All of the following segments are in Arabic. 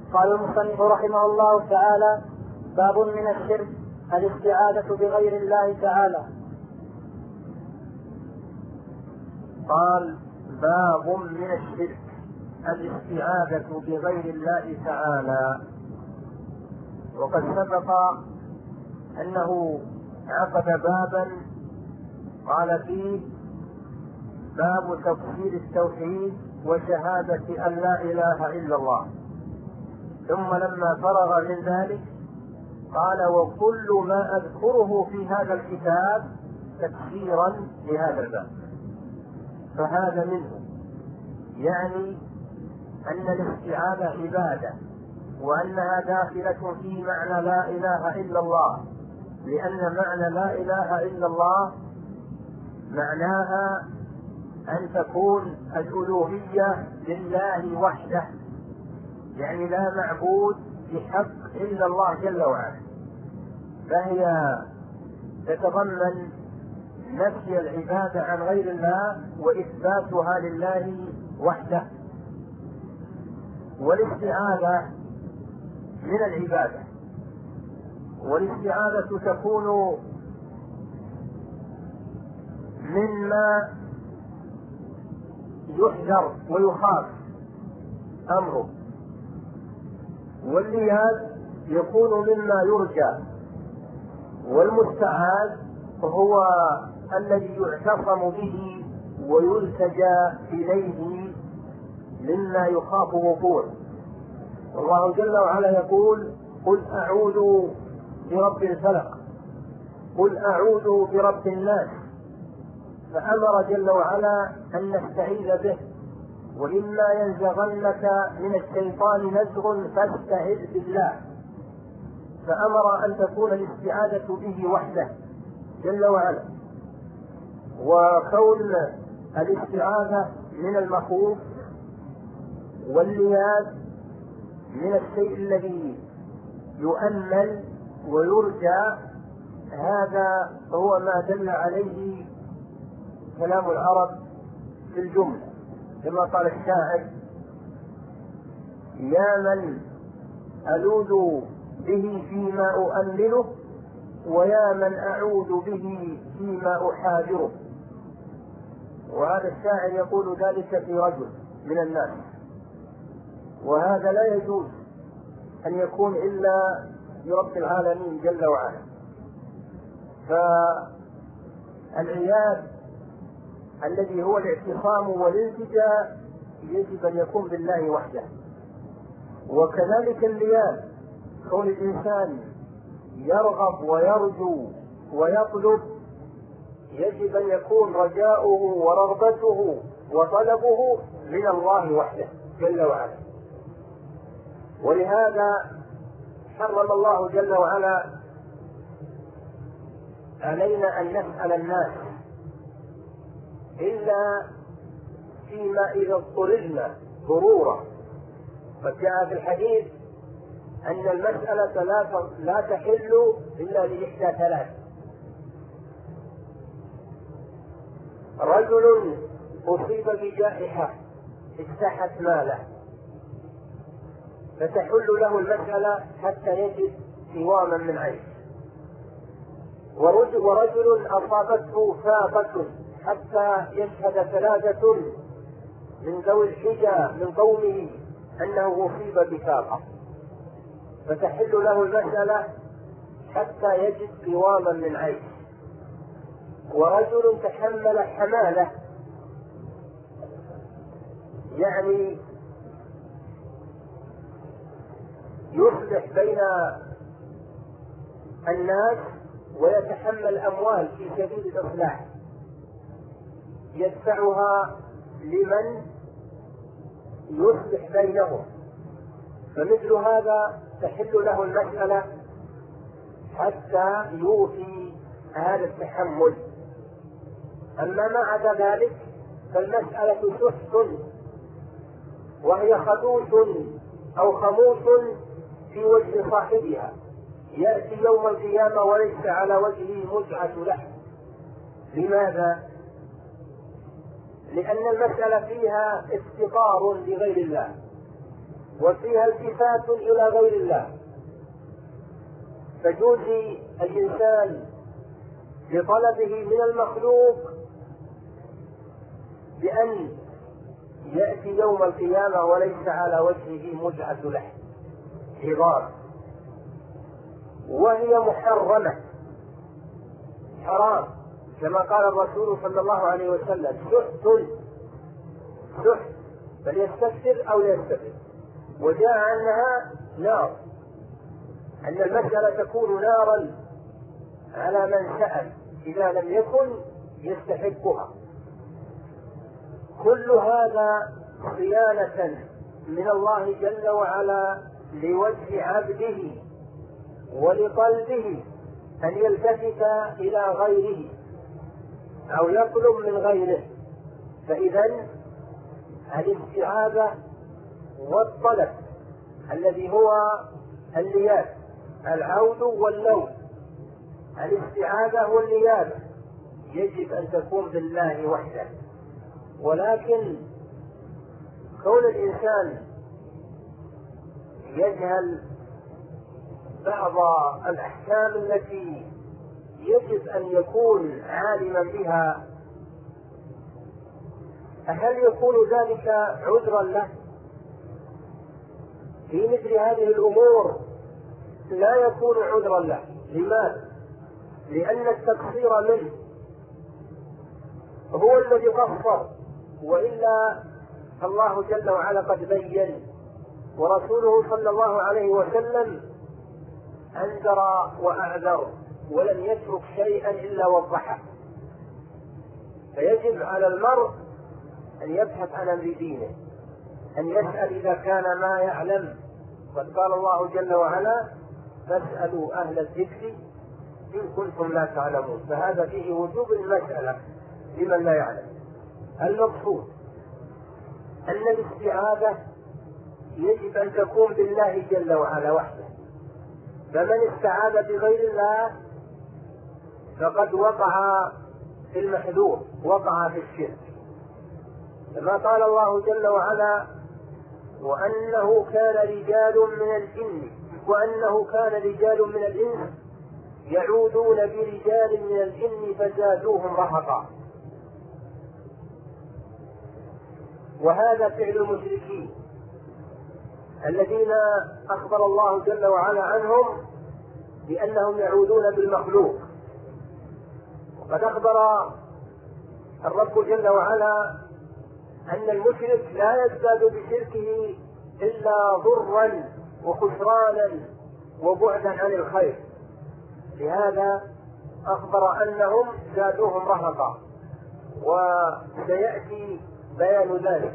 قال المصنف رحمه الله تعالى: باب من الشرك الاستعاذة بغير الله تعالى. قال: باب من الشرك الاستعاذة بغير الله تعالى. وقد سبق أنه عقد بابا قال فيه: باب تفسير التوحيد وشهادة أن لا إله إلا الله. ثم لما فرغ من ذلك قال: وكل ما أذكره في هذا الكتاب تفسيرا لهذا الباب. فهذا منه، يعني أن الاستعاذة عبادة، وأنها داخلة في معنى لا إله إلا الله، لأن معنى لا إله إلا الله معناها أن تكون الألوهية لله وحده، يعني لا معبود بحق إلا الله جل وعلا، فهي تتضمن نفي العبادة عن غير الله وإثباتها لله وحده. والاستعاذة من العبادة، والاستعاذة تكون مما يحذر ويخاف أمره، واللياذ يكون مما يرجى، والمستعاذ هو الذي يعتصم به ويلتجى إليه مما يخاف وقوعه. الله جل وعلا يقول: قل أعوذ برب الفلق، قل أعوذ برب الناس. فأمر جل وعلا أن نستعيذ به، وإما ينزغنك من الشيطان نزغ فاستعذ بالله. فأمر أن تكون الاستعاذة به وحده جل وعلا. وكون الاستعاذة من المخوف، واللياذ من الشيء الذي يؤمل ويرجى، هذا هو ما دل عليه كلام العرب في الجملة، كما قال الشاعر: يا من ألوذ به فيما أؤمله، ويا من أعوذ به فيما أحاذره. وهذا الشاعر يقول ذلك في رجل من الناس، وهذا لا يجوز أن يكون إلا برب العالمين جل وعلا. فالعياذ الذي هو الاعتصام والالتجاء يجب أن يكون بالله وحده. وكذلك اللياذ، كون الإنسان يرغب ويرجو ويطلب، يجب أن يكون رجاؤه ورغبته وطلبه من الله وحده جل وعلا. ولهذا حرم الله جل وعلا علينا أن نسأل الناس إلا فيما إذا اضطررنا ضرورة. فجاء في الحديث أن المسألة لا تحل إلا لإحدى ثلاث: رجل أصيب بجائحة اجتاحت ماله فتحل له المسألة حتى يجد قواما من عيش، ورجل أصابته فاقة حتى يشهد ثلاثة من ذوي الحجة من قومه أنه أصيب بفاقة، فتحل له المسألة حتى يجد قواما من عيش. ورجل تحمل حمالة، يعني يصلح بين الناس ويتحمل أموال في سبيل الإصلاح، يدفعها لمن يصلح بينهم، فمثل هذا تحل له المسألة حتى يوفي هذا التحمل. أما ما عدا ذلك فالمسألة سحت، وهي خدوش أو خموس في وجه صاحبها، يأتي يوم القيامة وليس على وجهه مزعة لحم. لماذا؟ لأن المسألة فيها افتقار لغير الله، وفيها التفات إلى غير الله، فجوزي الإنسان بطلبه من المخلوق بأن يأتي يوم القيامة وليس على وجهه مزعة لحم عظام، وهي محرمة حرام، كما قال الرسول صلى الله عليه وسلم: سحت فليستكثر أو ليستكثر. وجاء أنها نار، أن المسألة تكون نارا على من سأل إذا لم يكن يستحقها. كل هذا صيانة من الله جل وعلا لوجه عبده ولقلبه أن يلتفت إلى غيره أو يطلب من غيره. فإذا الاستعاذة والطلب الذي هو اللياذ، العود واللوم، الاستعاذة واللياذ يجب أن تكون بالله وحده. ولكن كون الإنسان يجهل بعض الأحكام التي يجب أن يكون عالما بها، هل يكون ذلك عذرا له في مثل هذه الأمور؟ لا يكون عذرا له. لماذا؟ لأن التقصير منه هو الذي قصر، وإلا الله جل وعلا قد بين، ورسوله صلى الله عليه وسلم أنذر وأعذر ولم يترك شيئا إلا وضحه. فيجب على المرء أن يبحث عن أمر دينه، أن يسأل إذا كان ما يعلم. قد قال الله جل وعلا: فاسألوا أهل الذكر إن كنتم لا تعلمون. فهذا فيه وجوب المسألة لمن لا يعلم. المقصود أن الاستعاذة يجب أن تكون بالله جل وعلا وحده، فمن استعاذ بغير الله فقد وقع في المحذور، وقع في الشرك. كما قال الله جل وعلا: وأنه كان رجال من الإنس يعوذون برجال من الجن فزادوهم رهقا. وهذا فعل المشركين الذين أخبر الله جل وعلا عنهم بأنهم يعوذون بالمخلوق. وقد أخبر الرب جل وعلا أن المشرك لا يزداد بشركه إلا ضرا وخسرانا وبعدا عن الخير، لهذا أخبر أنهم زادوهم رهقا، وسيأتي بيان ذلك.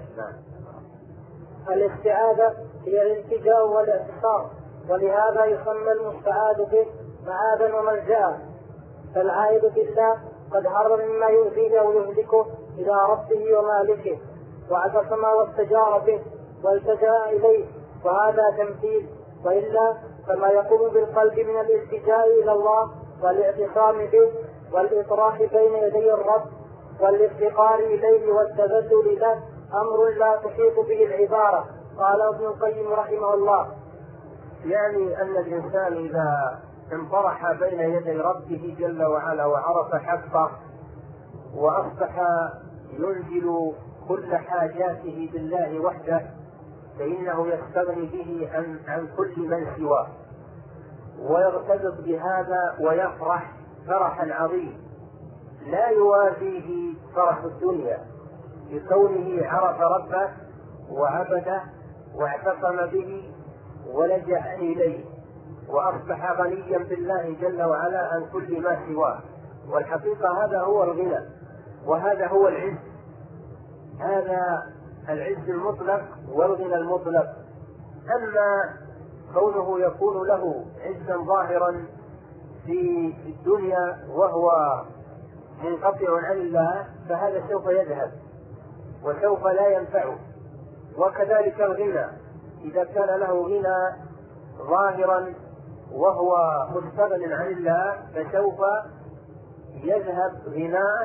الاستعاذة هي الالتجاء والاعتصام، ولهذا يسمى المستعاذ به معاذا وملجأ. فالعائد بالله قد هرب مما يؤذيه أو يهلكه إلى ربه ومالكه، واعتصم واستجار به والتجأ إليه، وهذا تمثيل. وإلا فما يقوم بالقلب من الالتجاء إلى الله والاعتصام به والإطراح بين يدي الرب والافتقار إليه والتبتل له أمر لا تحيط به العبارة. قال ابن القيم رحمه الله: يعني أن الإنسان إذا انطرح بين يدي ربه جل وعلا وعرف حقه وأصبح ينزل كل حاجاته بالله وحده، فإنه يستغني به عن كل من سواه، ويرتبط بهذا ويفرح فرحا عظيما لا يوازيه فرح الدنيا، بكونه عرف ربه وعبده واعتصم به ولجأ إليه، وأصبح غنيا بالله جل وعلا عن كل ما سواه. والحقيقة هذا هو الغنى، وهذا هو العز، هذا العز المطلق والغنى المطلق. أما كونه يكون له عزا ظاهرا في الدنيا وهو منقطع عن الله، فهذا سوف يذهب وسوف لا ينفعه. وكذلك الغنى، إذا كان له غنى ظاهرا وهو مستغن عن الله فسوف يذهب غناه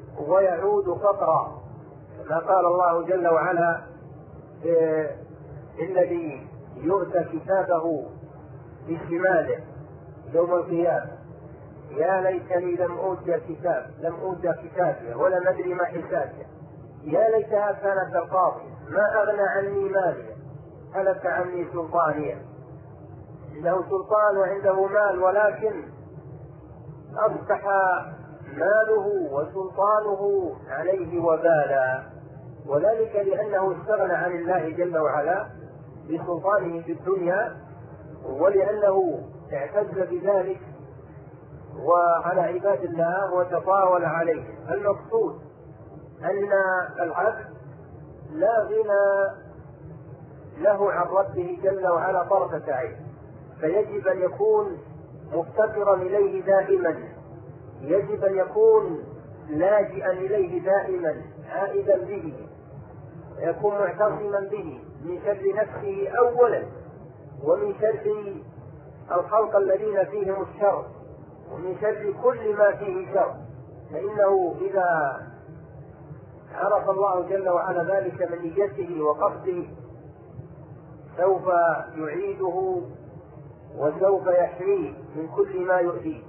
ويعود فقرا، كما قال الله جل وعلا الذي يؤتى كتابه بشماله يوم القيامة يا ليتني لم أوتى كتابي ولم أدري ما حسابي، يا ليتها كانت القاضية ما أغنى عني مالي هلك عني سلطانيا. عنده سلطان وعنده مال ولكن أصبح ماله وسلطانه عليه وبالا، وذلك لأنه استغنى عن الله جل وعلا بسلطانه في الدنيا، ولأنه اعتز بذلك وعلى عباد الله وتطاول عليه. المقصود أن العبد لا غنى له عن ربه جل وعلا طرفة عين، فيجب أن يكون مفتقرا إليه دائما، يجب أن يكون لاجئا إليه دائما، عائدا به، يكون معتصما به من شر نفسه أولا ومن شر الخلق الذين فيهم الشر ومن شر كل ما فيه شر، فإنه إذا عرف الله جل وعلا ذلك من نيته وقصده سوف يعيده وسوف يحميه من كل ما يؤذيه.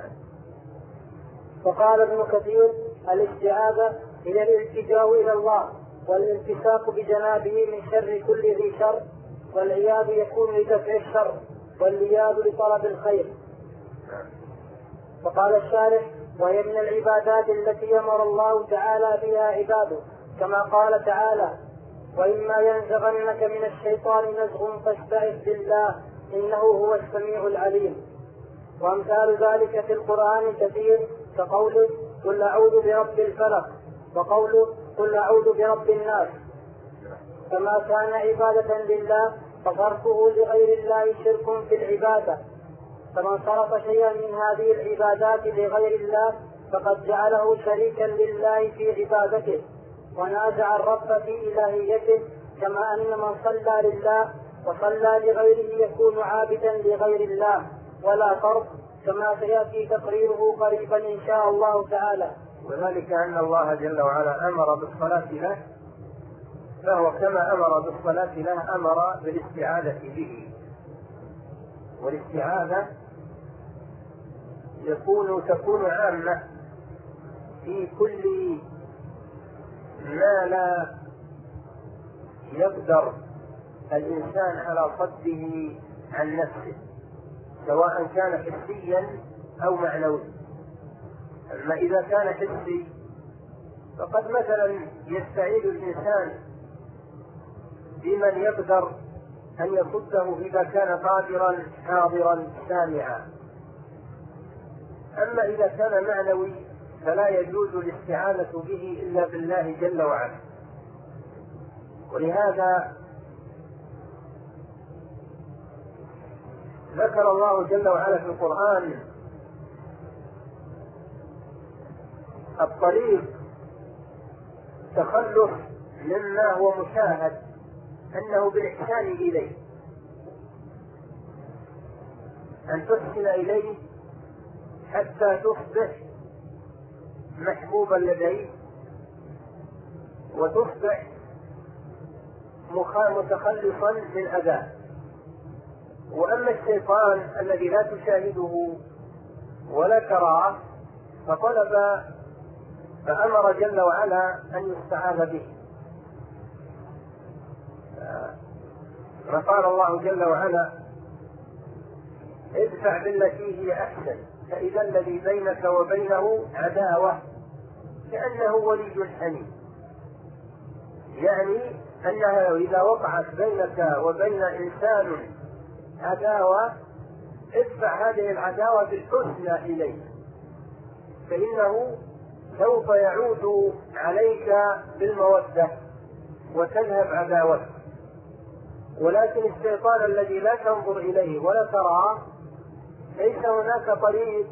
فقال ابن كثير: الاستعاذة هي الالتجاء إلى الله والالتصاق بجنابه من شر كل ذي شر، والعياذ يكون لدفع الشر واللياذ لطلب الخير. فقال الشارح: وهي من العبادات التي أمر الله تعالى بها عباده، كما قال تعالى: وإما ينزغنك من الشيطان نزغ فاستعذ بالله إنه هو السميع العليم. وأمثال ذلك في القرآن كثير، كقوله: قل أعوذ برب الفلق، وقوله: قل أعوذ برب الناس. فما كان عبادة لله فصرفه لغير الله شرك في العبادة، فمن صرف شيئا من هذه العبادات لغير الله فقد جعله شريكا لله في عبادته ونازع الرب في إلهيته، كما أن من صلى لله وصلى لغيره يكون عابدا لغير الله ولا فرق، كما سيأتي تقريره قريبا إن شاء الله تعالى. وذلك أن الله جل وعلا أمر بالصلاة له، فهو كما أمر بالصلاة له أمر بالاستعاذة به، والاستعاذة تكون عامة في كل ما لا يقدر الإنسان على صده عن نفسه، سواء كان حسيا أو معنوي. أما إذا كان حسي فقد مثلا يستعيذ الإنسان بمن يقدر أن يصده إذا كان قادرا حاضرا سامعا. أما إذا كان معنوي فلا يجوز الاستعانة به إلا بالله جل وعلا. ولهذا ذكر الله جل وعلا في القرآن الطريق تخلص مما هو مشاهد أنه بالإحسان إليه، أن تحسن إليه حتى تصبح محبوبا لديه وتصبح متخلصا من أذاه. وأما الشيطان الذي لا تشاهده ولا تراه فأمر جل وعلا أن يستعاذ به. فقال الله جل وعلا: ادفع بالتي هي أحسن فإذا الذي بينك وبينه عداوة كأنه ولي حميم. يعني أنها إذا وقعت بينك وبين إنسان عداوة ادفع هذه العداوة بالحسنى إليه، فإنه سوف يعود عليك بالمودة وتذهب عداوته. ولكن الشيطان الذي لا تنظر إليه ولا تراه ليس هناك طريق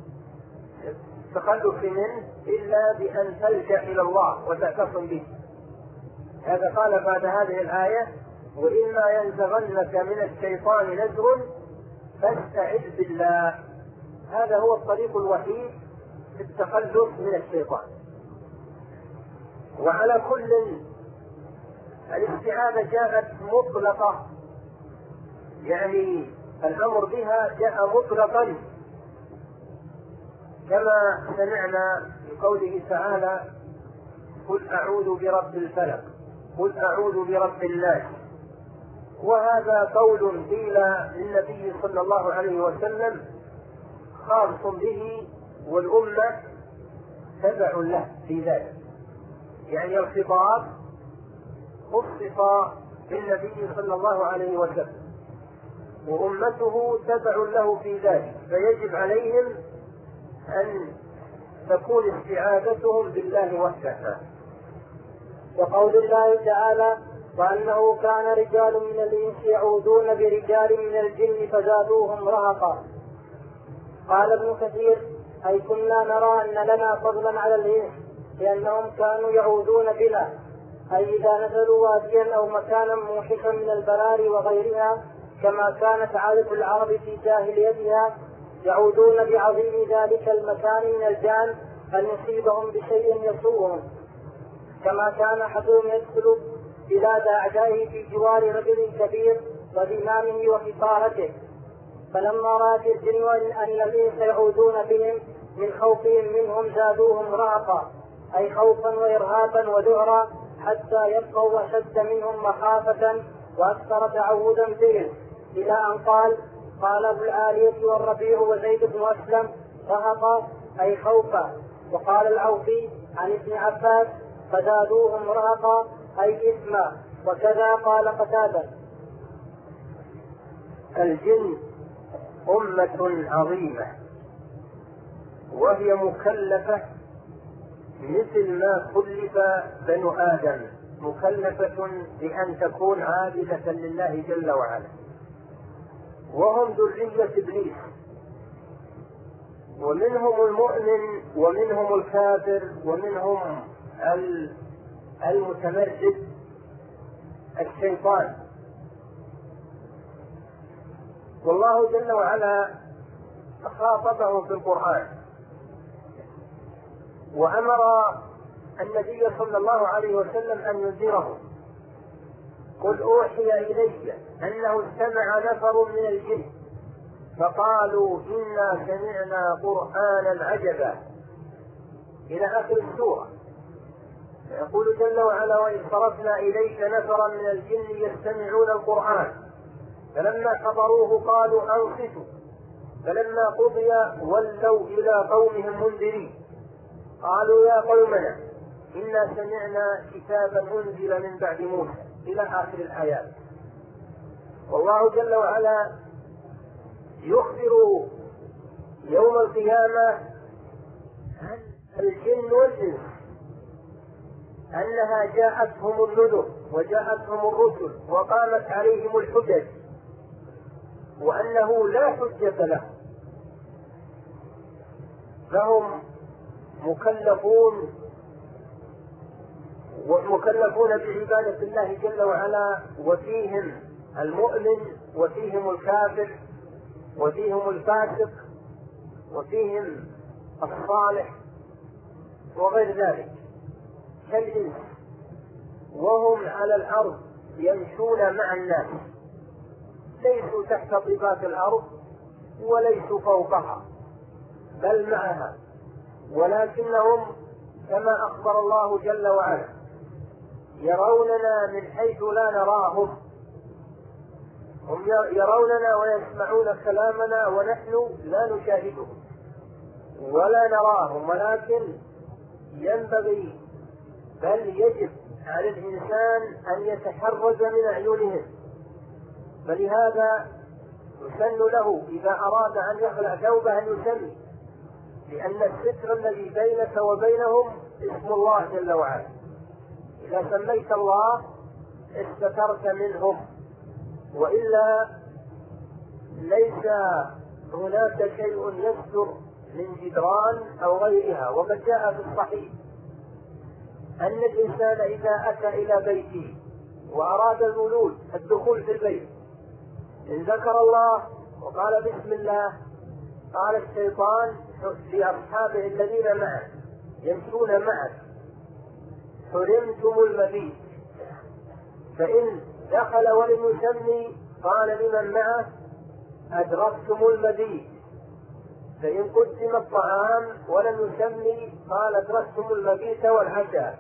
تخلص منه إلا بأن تلجأ إلى الله وتعتصم به. هذا قال بعد هذه الآية: وإما ينزغنك من الشيطان نزغ فاستعذ بالله. هذا هو الطريق الوحيد في التخلص من الشيطان. وعلى كل الاستعاذة جاءت مطلقة، يعني الأمر بها جاء مطلقا، كما سمعنا في قوله تعالى: قل أعوذ برب الفلق، قل أعوذ برب الناس. وهذا قول قيل للنبي صلى الله عليه وسلم خاص به، والأمة تبع له في ذلك، يعني الخطاب خصص بالنبي صلى الله عليه وسلم، وأمته تبع له في ذلك، فيجب عليهم أن تكون استعاذتهم بالله وحده. وقول الله تعالى: وأنه كان رجال من الإنس يعوذون برجال من الجن فزادوهم رهقا. قال ابن كثير: أي كنا نرى أن لنا فضلا على الإنس لأنهم كانوا يعوذون بنا، أي إذا نزلوا واديا أو مكانا موحشا من البراري وغيرها، كما كانت عادة العرب في جاهليتها، يعوذون بعظيم ذلك المكان من الجان أن يصيبهم بشيء يسوءهم، كما كان أحدهم يدخل بلاد أعدائه في جوار رجل كبير وزمامه وفطارته، فلما رأت الجن أن الإنس يعوذون بهم من خوفهم منهم زادوهم رهقا، أي خوفا وإرهابا وذعرا، حتى يبقوا أشد منهم مخافة وأكثر تعوذا بهم، إلى أن قال ابو العالية والربيع وزيد بن أسلم: رهقا أي خوفا. وقال العوفي عن ابن عباس: فزادوهم رهقا أي إثما. وكذا قال قتادة. الجن أمة عظيمة، وهي مكلفة مثل ما كلف بنو آدم، مكلفة بأن تكون عابدة لله جل وعلا، وهم ذرية إبليس، ومنهم المؤمن ومنهم الكافر ومنهم المتمرد الشيطان. والله جل وعلا خاطبهم في القرآن وأمر النبي صلى الله عليه وسلم أن ينذرهم: قل أوحي إلي أنه استمع نفر من الجن فقالوا إنا سمعنا قرآنا عجبا، إلى آخر السورة. يقول جل وعلا: وإذ صرفنا إليك نفرا من الجن يستمعون القرآن فلما حضروه قالوا أنصتوا فلما قضي ولوا إلى قومهم منذرين قالوا يا قومنا إنا سمعنا كتابا أنزل من بعد موسى، إلى آخر الآيات. والله جل وعلا يخبر يوم القيامة عن الجن والإنس أنها جاءتهم النذر وجاءتهم الرسل وقامت عليهم الحجج، وأنه لا حجة لهم، فهم مكلفون بعبادة الله جل وعلا، وفيهم المؤمن وفيهم الكافر وفيهم الفاسق وفيهم الصالح وغير ذلك كالإنس، وهم على الأرض يمشون مع الناس، ليسوا تحت طباق الأرض وليسوا فوقها بل معها، ولكنهم كما أخبر الله جل وعلا يروننا من حيث لا نراهم، هم يروننا ويسمعون كلامنا ونحن لا نشاهدهم ولا نراهم، ولكن ينبغي بل يجب على الإنسان أن يتحرز من أعينهم، فلهذا يسن له إذا أراد أن يخلع ثوبه أن يسمي، لأن الستر الذي بينك وبينهم اسم الله جل وعلا، إذا سميت الله استترت منهم، وإلا ليس هناك شيء يستر من جدران أو غيرها. وقد جاء في الصحيح أن الإنسان إذا أتى إلى بيته وأراد الولوج الدخول في البيت إن ذكر الله وقال بسم الله قال الشيطان لأصحابه الذين معه يمشون معه: حرمتم المبيت، فإن دخل ولم يسمي قال لمن معه أدركتم المبيت، فإن قدم الطعام ولم يسمي قال أدركتم المبيت والعشاء.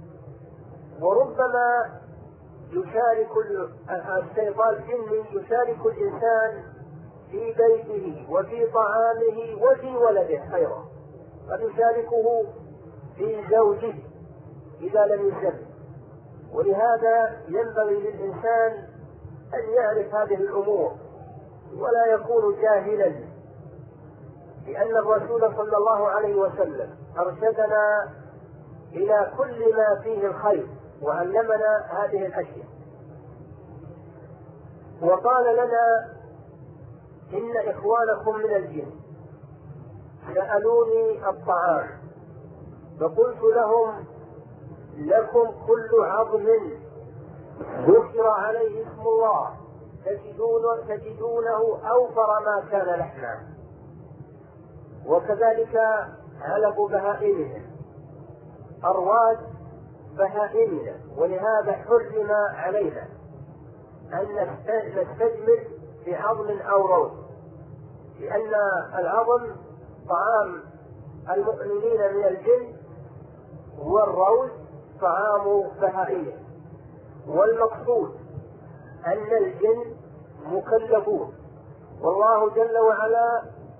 وربما يشارك الشيطان الجني يشارك الإنسان في بيته وفي طعامه وفي ولده أيضا، قد يشاركه في زوجه إذا لم يسمي. ولهذا ينبغي للإنسان أن يعرف هذه الأمور ولا يكون جاهلا، لأن الرسول صلى الله عليه وسلم أرشدنا إلى كل ما فيه الخير وعلمنا هذه الأشياء، وقال لنا إن إخوانكم من الجن سألوني الطعام فقلت لهم لكم كل عظم ذكر عليه اسم الله تجدونه أوفر ما كان لحما، وكذلك علف بهائمهم أرواد بهائمنا، ولهذا حرم علينا أن نستجمل بعظم أو روث، لأن العظم طعام المؤمنين من الجن والروث طعام بهائمهم. والمقصود أن الجن مكلفون، والله جل وعلا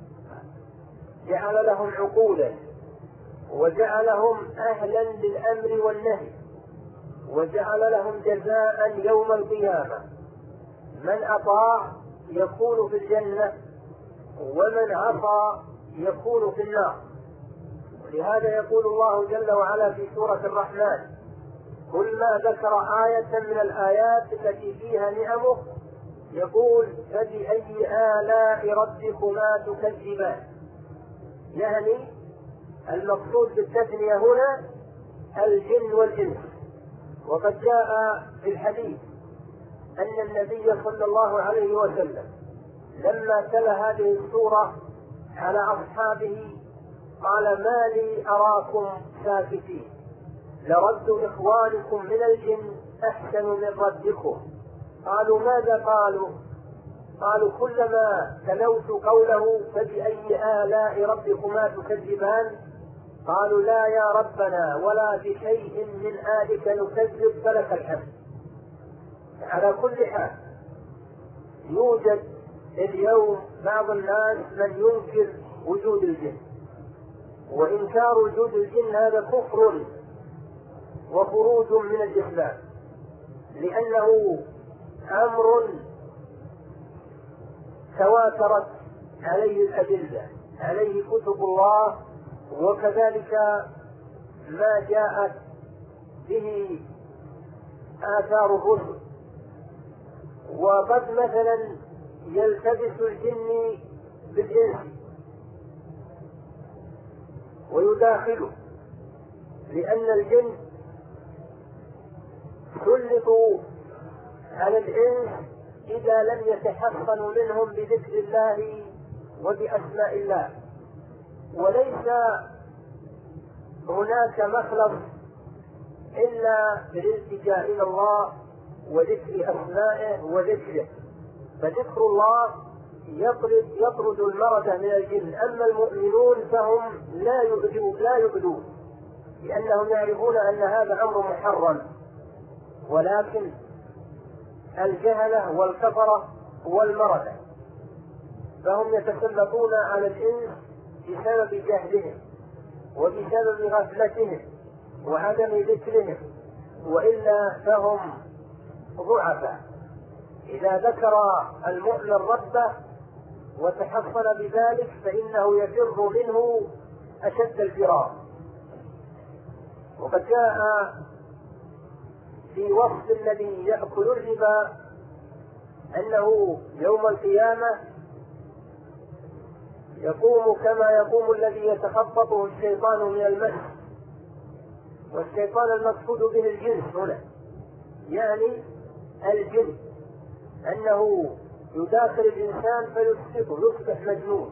جعل لهم عقولا وجعلهم أهلا للأمر والنهي، وجعل لهم جزاء يوم القيامة، من أطاع يكون في الجنة ومن عصى يكون في النار. ولهذا يقول الله جل وعلا في سورة الرحمن كل ما ذكر آية من الآيات التي فيها نعمه يقول فبأي آلاء ربكما تكذبان، يعني المقصود بالتثنية هنا الجن والإنس. وقد جاء في الحديث أن النبي صلى الله عليه وسلم لما تلا هذه السورة على أصحابه قال ما لي أراكم ساكتين لرد إخوانكم من الجن أحسن من ردكم. قالوا ماذا قالوا؟ قالوا كلما تلوت قوله فبأي آلاء ربكما تكذبان قالوا لا يا ربنا ولا بشيء من آلك نكذب فلك الحمد. على كل حال يوجد اليوم بعض الناس من ينكر وجود الجن، وإنكار وجود الجن هذا كفر وخروج من الإسلام، لأنه أمر تواترت عليه الأدلة، عليه كتب الله، وكذلك ما جاءت به آثار الرسل. وقد مثلا يلتبس الجن بالإنس ويداخله، لأن الجن سلطوا على الإنس إذا لم يتحصنوا منهم بذكر الله وبأسماء الله. وليس هناك مخلص إلا بالالتجاء إلى الله وذكر أسمائه وذكره، فذكر الله يطرد المرض من الجن. أما المؤمنون فهم لا يؤذون لأنهم يعرفون أن هذا أمر محرم، ولكن الجهلة والكفرة والمرضى فهم يتسلطون على الإنس بسبب جهلهم وبسبب غفلتهم وعدم ذكرهم، وإلا فهم ضعفاء. إذا ذكر المؤمن ربه وتحصن بذلك فإنه يفر منه أشد الفرار. وقد جاء في وصف الذي يأكل الربا أنه يوم القيامة يقوم كما يقوم الذي يتخبطه الشيطان من المس، والشيطان المقصود به الجنس هنا، يعني الجن، أنه يداخل الإنسان فيسقطه يصبح مجنون.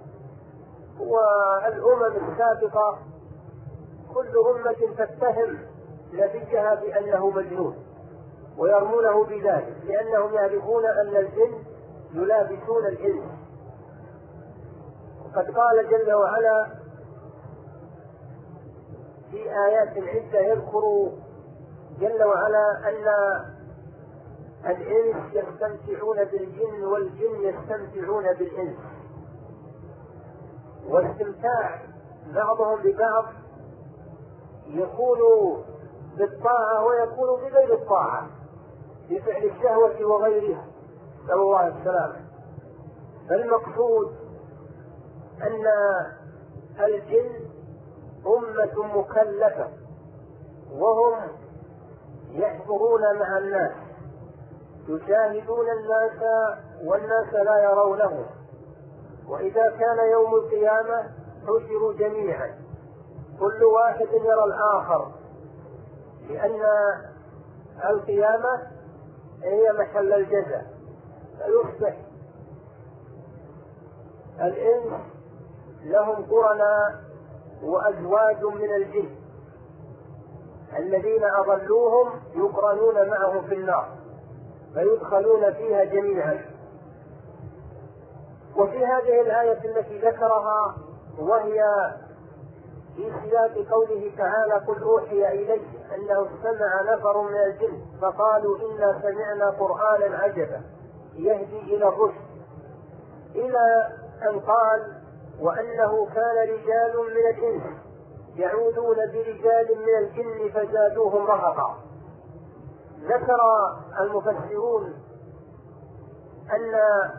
والأمم السابقة كل أمة تتهم نبيها بأنه مجنون، ويرمونه بذلك، لأنهم يعرفون أن الجن يلابسون الإنس. وقد قال جل وعلا في آيات عدة يذكر جل وعلا أن الإنس يستمتعون بالجن والجن يستمتعون بالإنس، واستمتاع بعضهم ببعض يكون بالطاعة ويكون بغير الطاعة، بفعل الشهوة وغيرها، نسأل الله السلامة. فالمقصود أن الجن أمة مكلفة، وهم يحضرون مع الناس، يشاهدون الناس والناس لا يرونهم، وإذا كان يوم القيامة حشروا جميعا، كل واحد يرى الآخر، لأن القيامة هي محل الجزاء. فيصبح الإنس لهم قرناء وأزواج من الجن الذين أضلوهم يقرنون معهم في النار فيدخلون فيها جميعا. وفي هذه الآية التي ذكرها وهي في سياق قوله تعالى قل أوحي إلي أنه استمع نفر من الجن فقالوا إنا سمعنا قرآنا عجبا يهدي إلى الرشد، إلى أن قال وأنه كان رجال من الإنس يعوذون برجال من الجن فزادوهم رهقا. ذكر المفسرون أن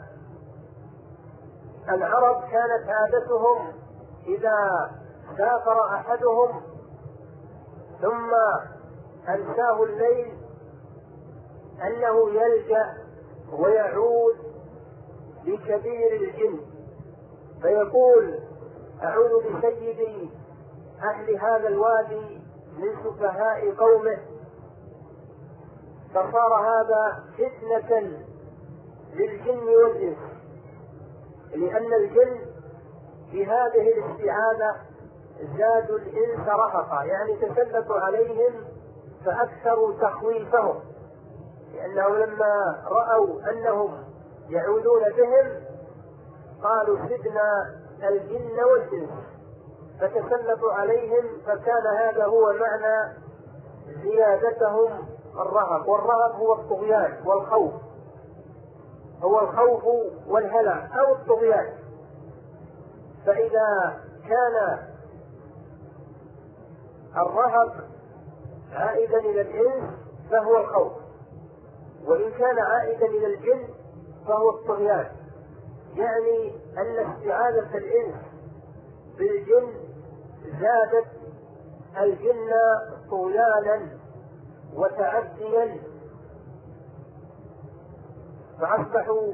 العرب كانت عادتهم إذا سافر أحدهم ثم أنساه الليل أنه يلجأ ويعود لكبير الجن فيقول أعوذ بسيد أهل هذا الوادي من سفهاء قومه، فصار هذا فتنة للجن والإنس، لأن الجن بهذه الاستعاذة زادوا الإنس رهقا، يعني تسلطوا عليهم فأكثروا تخويفهم، لأنهم لما رأوا أنهم يعودون بهم قالوا سدنا الجن والإنس فتسلطوا عليهم، فكان هذا هو معنى زيادتهم الرهق. والرهق هو الطغيان والخوف، هو الخوف والهلع أو الطغيان. فإذا كان الرهق عائدا إلى الإنس فهو الخوف، وإن كان عائدا إلى الجن فهو الطغيان، يعني أن استعاذة الإنس بالجن زادت الجن طغيانا وتعديا، فأصبحوا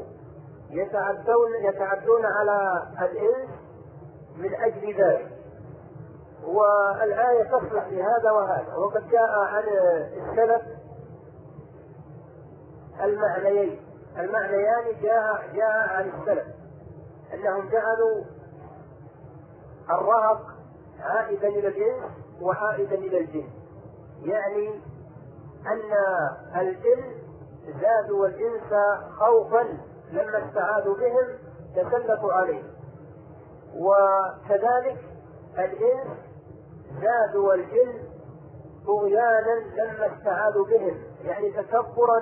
يتعدون على الإنس من أجل ذلك. والآية تصلح لهذا وهذا، وقد جاء عن السلف المعنيان جاء عن السلف أنهم جعلوا الرهق عائدا إلى الإنس وعائدا إلى الجن، يعني أن الجن زادوا الإنس خوفا لما استعاذوا بهم تسلطوا عليه، وكذلك الإنس زادوا الجن طغيانا لما استعاذوا بهم، يعني تكبرا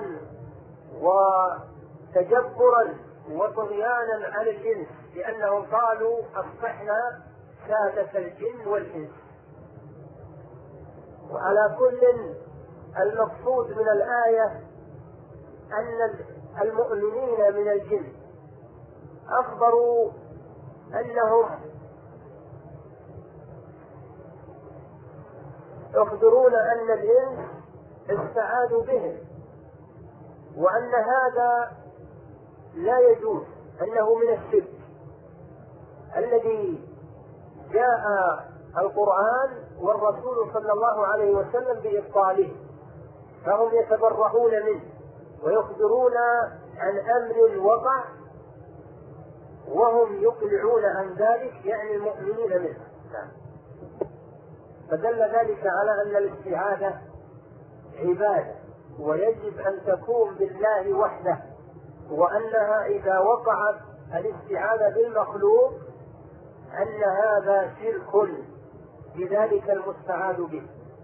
وتجبرا وطغيانا على الإنس، لأنهم قالوا أصبحنا سادة الجن والإنس. وعلى كل المقصود من الآية أن المؤمنين من الجن أخبروا أنهم يخبرون أن الإنس استعاذوا بهم، وأن هذا لا يجوز، أنه من الشرك الذي جاء القرآن والرسول صلى الله عليه وسلم بإبطاله، فهم يتبرؤون منه ويخبرون عن أمر وقع وهم يقلعون عن ذلك، يعني المؤمنين منه. فدل ذلك على أن الاستعاذة عبادة ويجب أن تكون بالله وحده، وأنها إذا وقعت الاستعانة بالمخلوق أن هذا شرك بذلك المستعاذ به.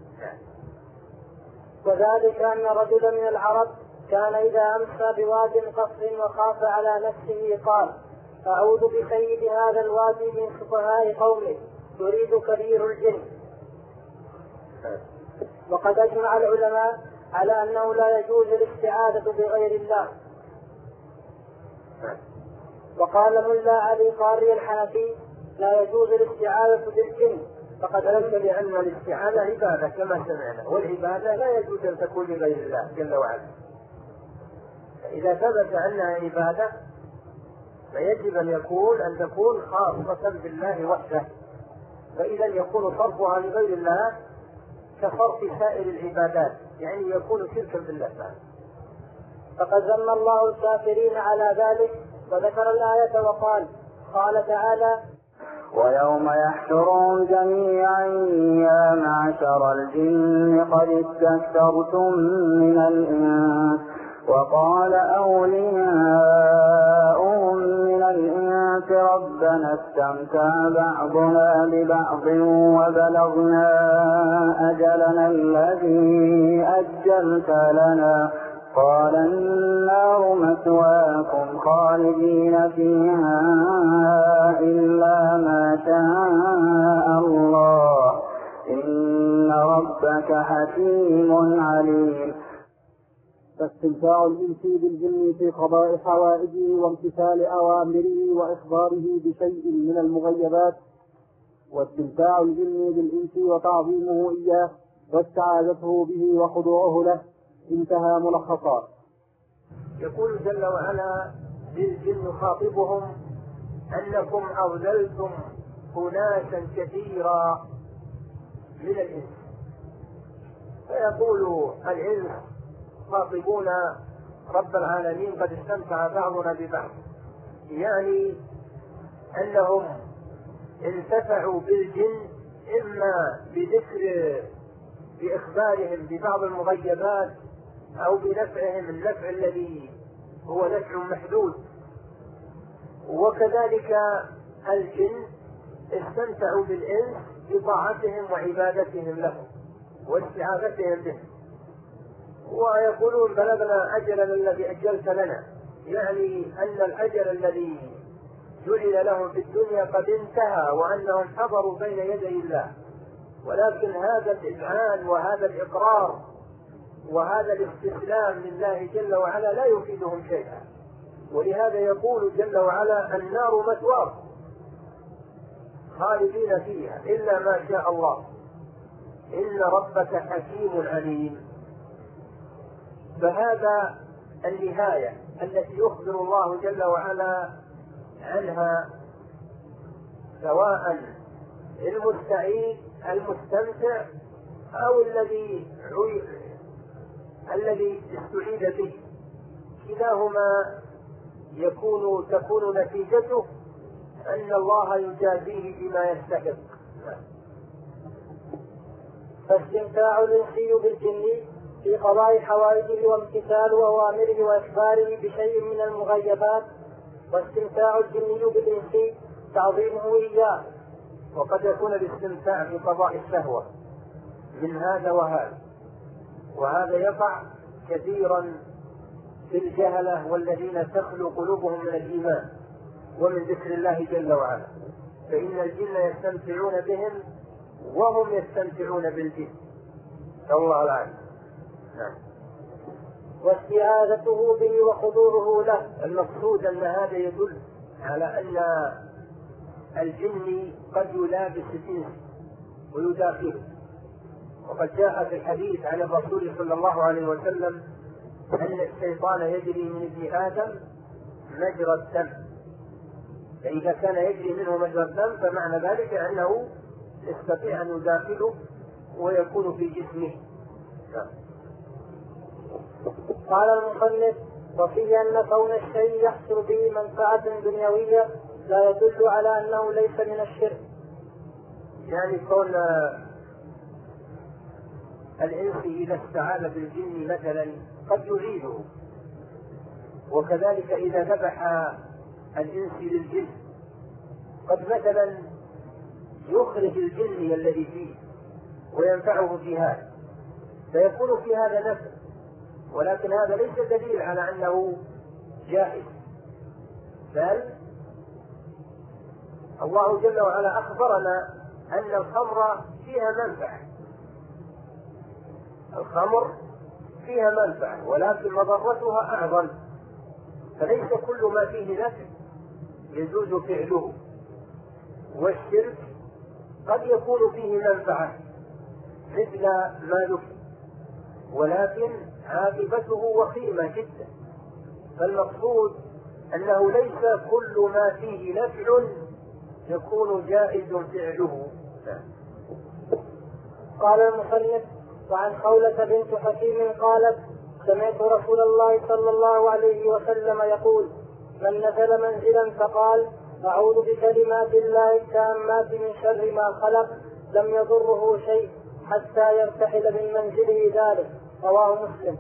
وذلك أن رجلا من العرب كان إذا أمسى بواد قصر وخاف على نفسه قال: أعوذ بسيد هذا الوادي من سفهاء قومه يريد كبير الجن. وقد أجمع العلماء على أنه لا يجوز الاستعاذة بغير الله. وقال ملا علي قاري الحنفي: لا يجوز الاستعاذة بالجن، فقد ألف لأن الاستعانة عبادة كما سمعنا، والعبادة لا يجوز أن تكون لغير الله جل وعلا. إذا ثبت أنها عبادة فيجب أن تكون خاصة بالله وحده، فإذا يكون صرفها لغير الله كصرف سائر العبادات، يعني يكون شركا بالله تعالى. فقد ذم الله الكافرين على ذلك وذكر الآية وقال: قال تعالى: ويوم يحشرهم جميعا يا معشر الجن قد استكثرتم من الإنس وقال أولياؤهم من الإنس ربنا استمتع بعضنا ببعض وبلغنا أجلنا الذي أجلت لنا قال النار مثواكم خالدين فيها إلا ما شاء الله إن ربك حكيم عليم. فاستمتاع الإنس بالجن في قضاء حوائجه وامتثال أوامره وإخباره بشيء من المغيبات، واستمتاع الجن بالإنس وتعظيمه إياه واستعاذته به وخضوعه له. انتهى ملخصا. يقول جل وعلا للجن خاطبهم: أنكم أضللتم أناسا كثيرا من الإنس. فيقول الإنس خاطبون رب العالمين: قد استمتع بعضنا ببعض، يعني أنهم انتفعوا بالجن إما بإخبارهم ببعض المغيبات أو بنفعهم النفع الذي هو نفع محدود. وكذلك الجن استمتعوا بالإنس بطاعتهم وعبادتهم لهم واستعاذتهم به، ويقولون: بلغنا أجلنا الذي أجلت لنا، يعني أن الأجل الذي جعل لهم في الدنيا قد انتهى وأنهم حضروا بين يدي الله. ولكن هذا الإذعان وهذا الإقرار وهذا الاستسلام لله جل وعلا لا يفيدهم شيئا، ولهذا يقول جل وعلا: النار مثواكم خالدين فيها إلا ما شاء الله إن ربك حكيم عليم. فهذا النهاية التي يخبر الله جل وعلا عنها، سواء المستعيد المستمتع أو الذي استعيد به، كلاهما تكون نتيجته أن الله يجازيه بما يستحق. فاستمتاع الإنسي بالجن في قضاء حوائجه وامتثال أوامره وإخباره بشيء من المغيبات، واستمتاع الجن بالإنس تعظيمه إياه. وقد يكون الاستمتاع في قضاء الشهوة من هذا وهذا يقع كثيرا في الجهلة والذين تخلو قلوبهم من الإيمان ومن ذكر الله جل وعلا، فإن الجن يستمتعون بهم وهم يستمتعون بالجن، الله العالم. نعم. واستعاذته به وخضوعه له. المقصود أن هذا يدل على أن الجن قد يلابس الإنس ويداخله، وقد جاء في الحديث عن الرسول صلى الله عليه وسلم أن الشيطان يجري من ابن آدم مجرى الدم، فإذا كان يجري منه مجرى الدم فمعنى ذلك أنه يستطيع أن يداخله ويكون في جسمه. قال المصنف: وفيه أن كون الشيء يحصل به منفعة دنيوية لا يدل على أنه ليس من الشرك. يعني كون الإنس إذا استعاذ بالجن مثلا قد يعيده. وكذلك إذا ذبح الإنس للجن قد مثلا يخرج الجن الذي فيه وينفعه في هذا، فيكون في هذا نفع، ولكن هذا ليس دليل على أنه جائز، بل الله جل وعلا أخبرنا أن الخمر فيها منفعة، الخمر فيها منفعة ولكن مضرتها أعظم، فليس كل ما فيه نفع يجوز فعله. والشرك قد يكون فيه منفعة مثل ما ذكر، ولكن عاقبته وخيمة جدا، فالمقصود أنه ليس كل ما فيه نفع يكون جائز فعله. قال المصنف: وعن خولة بنت حكيم قالت: سمعت رسول الله صلى الله عليه وسلم يقول: من نزل منزلا فقال: أعوذ بكلمات الله التامات من شر ما خلق، لم يضره شيء حتى يرتحل من منزله ذلك. رواه مسلم.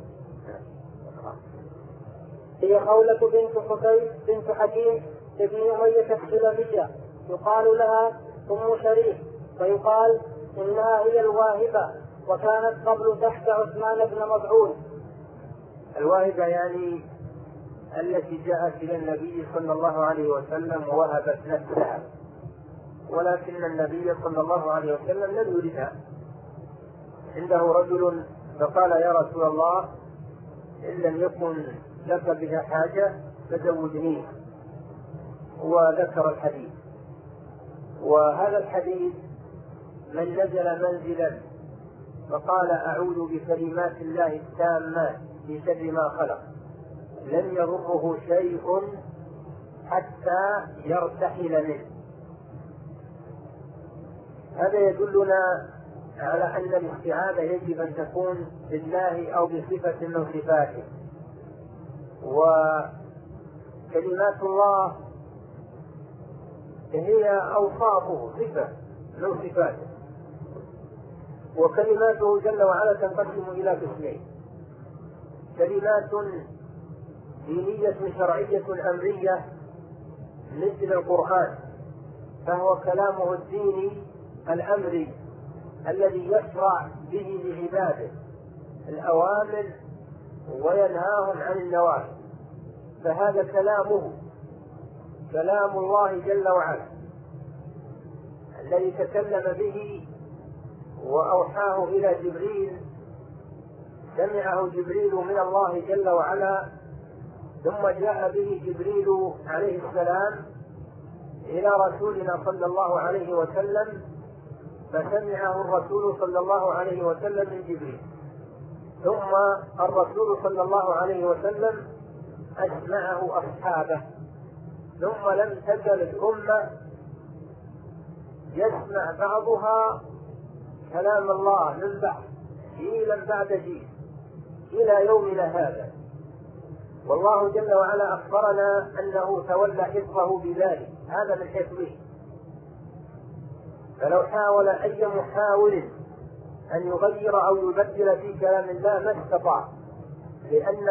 هي خولة بنت حكيم ابن أمية السلمية، يقال لها أم شريف، ويقال إنها هي الواهبة، وكانت قبل تحت عثمان بن مظعون. الواهبة يعني التي جاءت إلى النبي صلى الله عليه وسلم ووهبت نفسها، ولكن النبي صلى الله عليه وسلم لم يردها. عنده رجل فقال: يا رسول الله، إن لم يكن لك بها حاجة فزوجني، وذكر الحديث. وهذا الحديث: من نزل منزلا فقال: أعوذ بكلمات الله التامات من شر ما خلق، لم يضره شيء حتى يرتحل منه. هذا يدلنا على أن الاستعاذة يجب أن تكون بالله أو بصفة من صفاته، وكلمات الله هي أوصافه، صفة من صفاته، وكلماته جل وعلا تنقسم إلى قسمين: كلمات دينية شرعية أمرية مثل القرآن، فهو كلامه الديني الأمري الذي يشرع به لعباده الأوامر وينهاهم عن النواهي، فهذا كلامه كلام الله جل وعلا الذي تكلم به وأوحاه إلى جبريل، سمعه جبريل من الله جل وعلا، ثم جاء به جبريل عليه السلام إلى رسولنا صلى الله عليه وسلم، فسمعه الرسول صلى الله عليه وسلم من جبريل، ثم الرسول صلى الله عليه وسلم أسمعه أصحابه، ثم لم تزل الأمة يسمع بعضها كلام الله من بعد، جيلا بعد جيل، إلى يومنا هذا. والله جل وعلا أخبرنا أنه تولى حفظه بذلك، هذا من حفظه. فلو حاول أي محاول أن يغير أو يبدل في كلام الله ما استطاع، لأن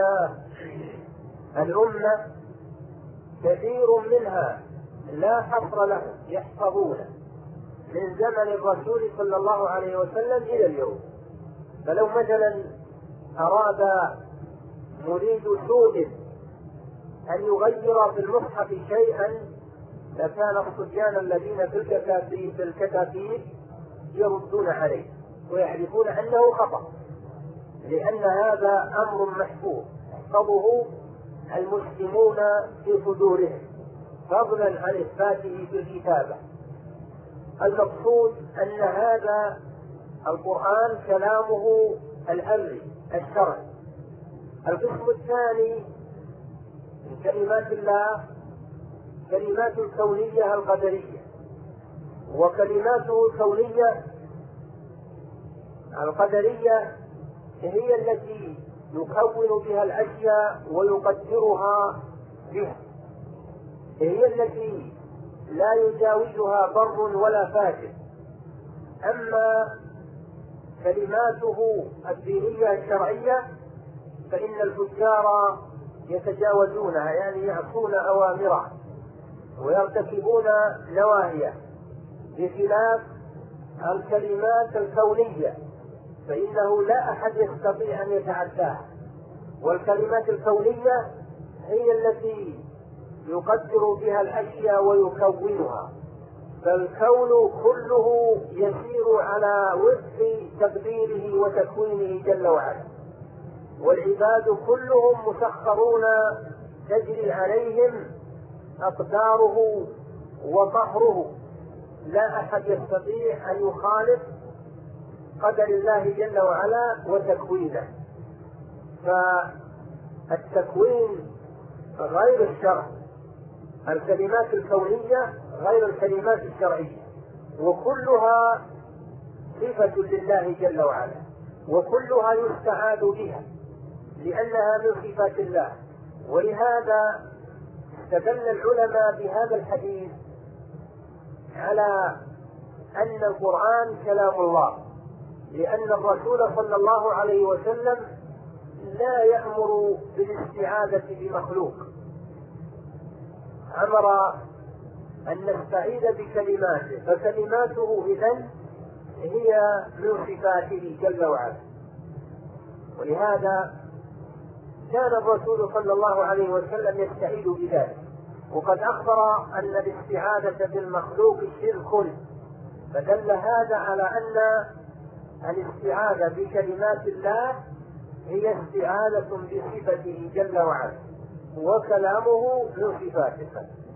الأمة كثير منها لا حصر له يحفظونه من زمن الرسول صلى الله عليه وسلم إلى اليوم. فلو مثلا أراد مريد سوء أن يغير في المصحف شيئا لكان الصبيان الذين في الكتاتيب يردون عليه ويعرفون أنه خطأ، لأن هذا أمر محفوظ يحفظه المسلمون في صدورهم فضلا عن إثباته في الكتابة. المقصود أن هذا القرآن كلامه الأمري الشرعي. القسم الثاني من كلمات الله كلمات الكونية القدرية، وكلماته الكونية القدرية هي التي يكون بها الأشياء ويقدرها بها، هي التي لا يجاوزها بر ولا فاجر. أما كلماته الدينية الشرعية فإن الفجار يتجاوزونها، يعني يعصون أوامره ويرتكبون نواهيه، بخلاف الكلمات الكونية فإنه لا أحد يستطيع أن يتعداها. والكلمات الكونية هي التي يقدر بها الأشياء ويكونها، فالكون كله يسير على وفق تقديره وتكوينه جل وعلا، والعباد كلهم مسخرون تجري عليهم أقداره وقهره، لا أحد يستطيع أن يخالف قدر الله جل وعلا وتكوينه. فالتكوين غير الشرع، الكلمات الكونية غير الكلمات الشرعية، وكلها صفة لله جل وعلا، وكلها يستعاذ بها لأنها من صفات الله. ولهذا استدل العلماء بهذا الحديث على أن القرآن كلام الله، لأن الرسول صلى الله عليه وسلم لا يأمر بالاستعاذة بمخلوق، أمر أن نستعيذ بكلماته، فكلماته إذن هي من صفاته جل وعلا. ولهذا كان الرسول صلى الله عليه وسلم يستعيذ بذلك، وقد أخبر أن الاستعاذة بالمخلوق شرك، فدل هذا على أن الاستعاذة بكلمات الله هي استعاذة بصفته جل وعلا، وكلامه من صفاته.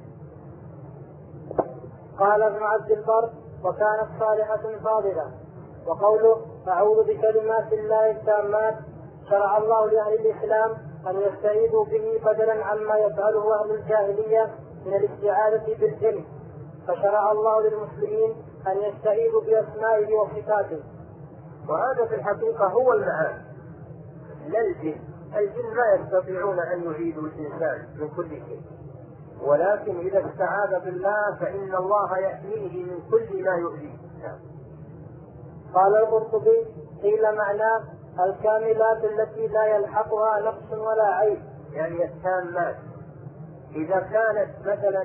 قال ابن عبد البر: وكانت صالحة فاضلة. وقوله أعوذ بكلمات الله التامات، شرع الله لأهل الإسلام أن يستعيذوا به بدلا عما يفعله أهل الجاهلية من الاستعاذة بالجن، فشرع الله للمسلمين أن يستعيذوا بأسمائه وصفاته. وهذا في الحقيقة هو المعاد، لا الجن. الجن ما يستطيعون أن يعيدوا الإنسان من كل شيء، ولكن إذا استعاذ بالله فإن الله يحميه من كل ما يؤذيه. قال القرطبي: قيل معناه الكاملات التي لا يلحقها نقص ولا عيب، يعني التامات. إذا كانت مثلا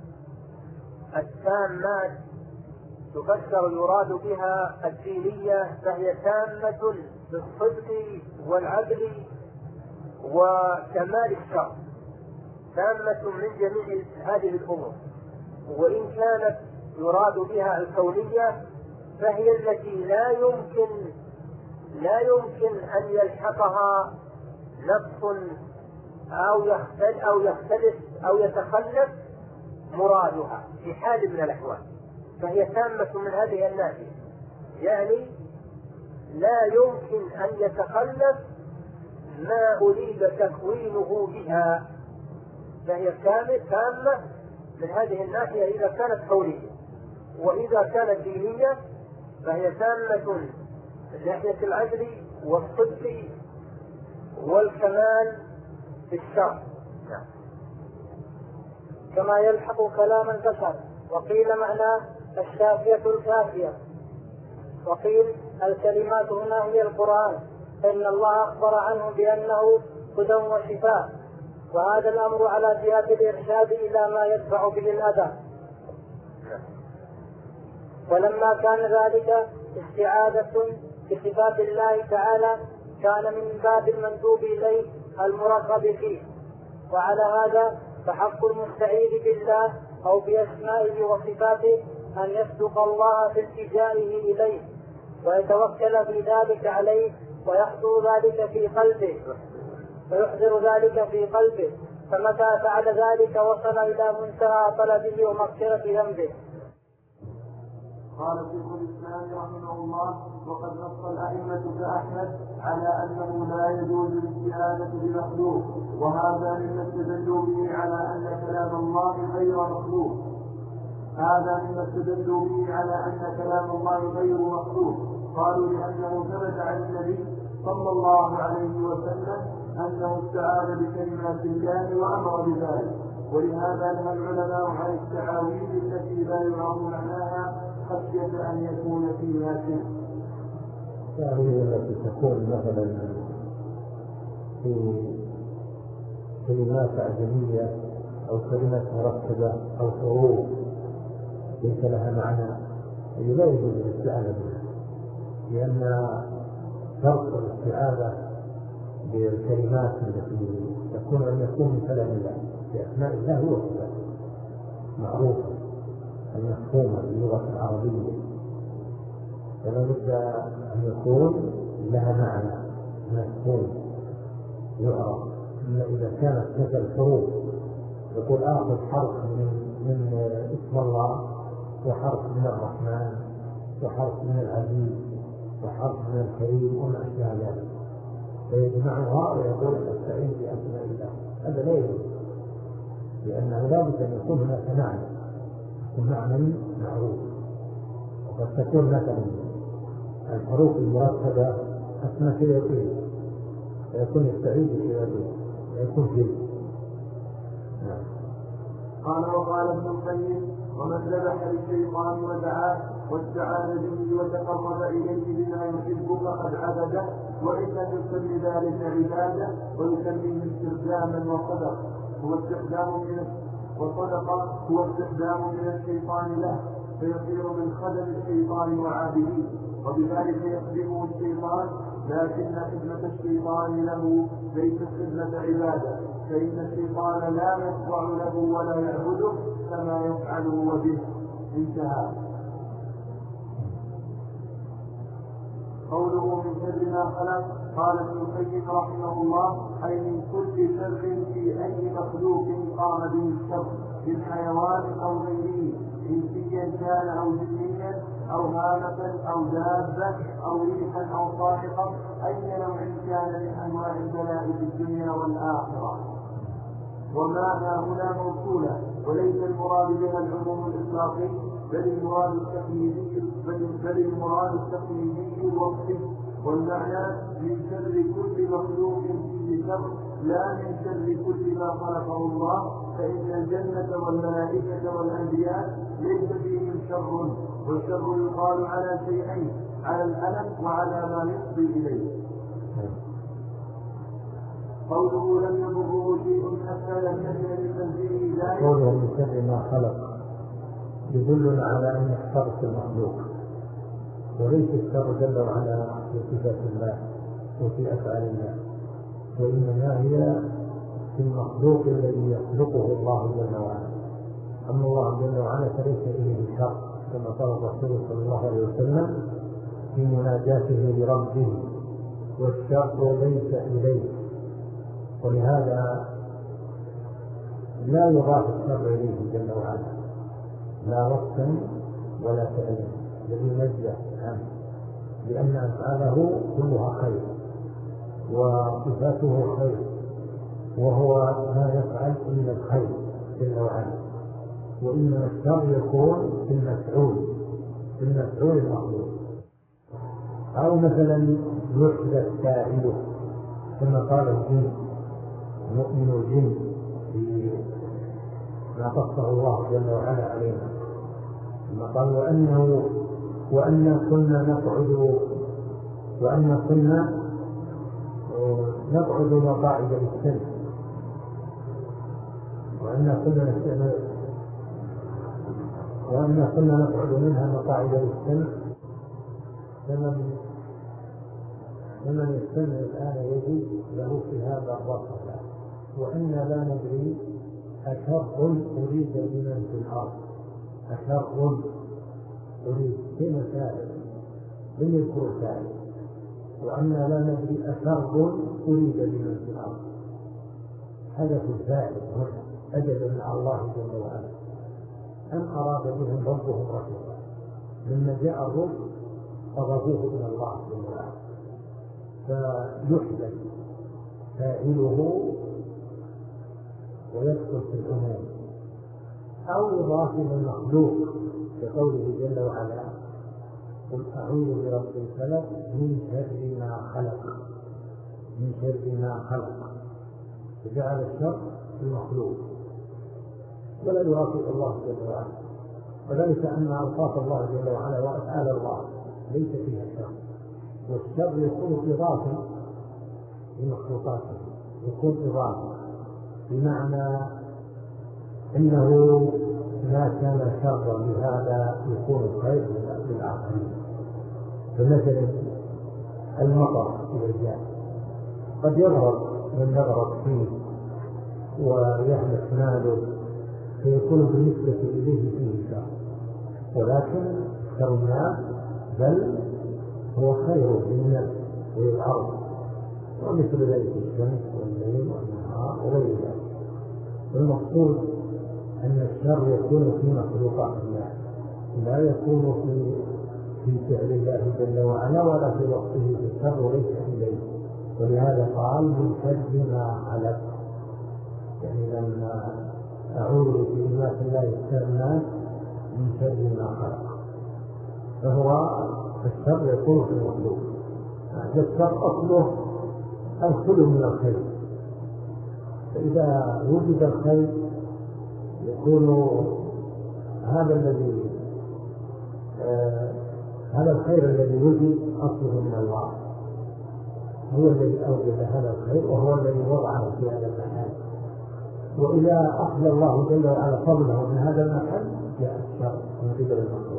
التامات تفسر يراد بها الدينية فهي تامة بالصدق والعدل وكمال الشرع، تامة من جميع هذه الأمور. وإن كانت يراد بها الكونية فهي التي لا يمكن أن يلحقها نقص أو يختلف أو يتخلف مرادها في حال من الأحوال، فهي تامة من هذه الناحية، يعني لا يمكن أن يتخلف ما أريد تكوينه بها، فهي تامة من هذه الناحية إذا كانت كونية. وإذا كانت دينية فهي تامة من ناحية العدل والصدق والكمال في الشرع، كما يلحق كلام البشر. وقيل معناه الشافية الكافية. وقيل الكلمات هنا هي القرآن، فإن الله أخبر عنه بأنه هدى وشفاء، وهذا الأمر على جهة الإرشاد إلى ما يدفع به الأذى. ولما كان ذلك استعاذة بصفات الله تعالى كان من باب المندوب إليه المرغب فيه، وعلى هذا فحق المستعيذ بالله أو بأسمائه وصفاته أن يصدق الله في التجائه إليه ويتوكل في ذلك عليه ويحضر ذلك في قلبه، فمتى فعل ذلك وصل إلى منتهى طلبه ومغفرة ذنبه. قال شيخ الإسلام رحمه الله: وقد نص الأئمة كأحمد على أنه لا يجوز الاستعاذة بمخلوق، وهذا مما استدلوا به على أن كلام الله غير مخلوق. قالوا لأنه ثبت عن النبي صلى الله عليه وسلم أنه استعاذ بكلمات الله وأمر بذلك، ولهذا نهى العلماء عن التعاويذ التي لا يعرف معناها خشية أن يكون فيها شرك. التعاويذ التي تكون مثلا في كلمات أعجمية أو كلمات مركبة أو حروف ليس لها معنى لا يجوز الاستعاذة بها، لأن شرط الاستعاذة بالكلمات التي تكون أن يكون من كلام الله بأسماء الله هو صفاته معروفة المفهومة باللغة العربية، فلا بد أن يكون لها معنى مفهوم يعرف. أما إذا كانت مثل حروف يقول آخذ حرف من اسم الله وحرف من الرحمن وحرف من العزيز وحرف من الكريم وما أشبه ذلك فيجمعها ويقول استعين بأسماء الله، هذا لا يجوز، لأنه لا بد أن يكون هناك معنى معروف. وقد تكون مثلا الحروف المركبة أسماء شياطين فيكون يستعيد بشياطين ويكون فيه. قال وقال ابن القيم ومن ذبح للشيطان ودعاه واستعاذ به وتقرب إليه بما يحب فقد عبده، وإن لم يكن ذلك عبادة ويسميه استخداما هو استخدام من الشيطان له فيصير من خدم الشيطان وعابده، وبذلك يخدمه الشيطان، لكن خدمة الشيطان له ليست خدمة عبادة، فإن الشيطان لا يخضع له ولا يعبده كما يفعله به. انتهى. قوله من شر ما خلق، قال ابن القيم رحمه الله أي من كل شر في أي مخلوق قام به الشر من حيوان أو غيره إنسيا كان أو جنيا أو هامة أو دابة أو ريحا أو صاعقة، أي نوع كان من أنواع البلاء في الدنيا والآخرة. وما هنا موصولة وليس المراد بها العموم الإطلاقي بل المراد التقييدي الوصفي، والمعنى من شر كل مخلوق فيه شر لا من شر كل ما خلقه الله، فإن الجنة والملائكة والأنبياء ليس فيهم شر، والشر يقال على شيئين، على الألم وعلى ما يفضي إليه. قوله لم يضره شيء حتى ينتهي من تنزيله ذلك. قوله من شر ما خلق يدلنا على أن الشر في المخلوق وليس الشر جل وعلا في صفات الله وفي أفعال الله، وإنما هي في المخلوق الذي يخلقه الله جل وعلا. أما الله جل وعلا فليس إليه شر، كما قال الرسول صلى الله عليه وسلم في مناجاته لربه والشر ليس إليه، ولهذا لا يضاف الشر إليه جل وعلا لا وصفا ولا فعلا، الذي نزه عنه، لأن أفعاله كلها خير وصفاته خير، وهو ما يفعل إلا الخير جل وعلا، وإنما الشر يكون في المفعول المخلوق. أو مثلا يحدث فاعله كما قال الجن مؤمن الجن في ما قصه الله جل وعلا علينا، ثم قال وأن كنا نقعد مقاعد للسمع وأن كنا نقعد منها مقاعد للسمع، فمن يستمع الآن يجد له في هذا الرصد، وأن لا ندري أشر أريد بمن في الأرض، أشر أريد كما سائل من يذكر سائل، وأن لا ندري أشر أريد بمن في الأرض. هذا في الفاعل هنا أجل مع الله جل وعلا، أم أراد بهم ربهم رحمة، لما جاء الرسل قربوه إلى الله جل وعلا، فيحدث فاعله ويدخل في العموم، أو يضاف إلى المخلوق كقوله جل وعلا قل أعوذ برب الفلق من شر ما خلق، فجعل الشر في المخلوق ولا يوافق الله جل وعلا، وذلك أن أوصاف الله جل وعلا وأفعال الله ليس فيها شر، والشر يكون إضافا لمخلوقاته يكون إضافة، بمعنى إنه ما كان شرا لهذا يكون خير للآخرين. فمثلا المطر إذا جاء قد يغرق من يغرق فيه ويهلك ماله فيكون بالنسبة إليه فيه شر، ولكن شر الناس بل هو خير للناس وللأرض، ومثل ذلك الشمس والليل والنهار وغير ذلك. والمقصود أن الشر يكون في مخلوقات الله، لا يكون في فعل الله جل وعلا ولا في وقته في الشر وليس إليه. ولهذا قال من شر ما خلق، يعني لما أعوذ بكلمات الله التامات من شر ما خلق. فهو الشر يكون في المخلوق. هذا الشر أصله الخلو من الخير، فإذا وجد الخير يكون هذا الخير الذي وجد أصله من الله، هو الذي أوجد هذا الخير وهو الذي وضعه في هذا المكان. وإذا أخذ الله جل وعلا فضله من هذا المكان جاء الشر من قبل المخلوق.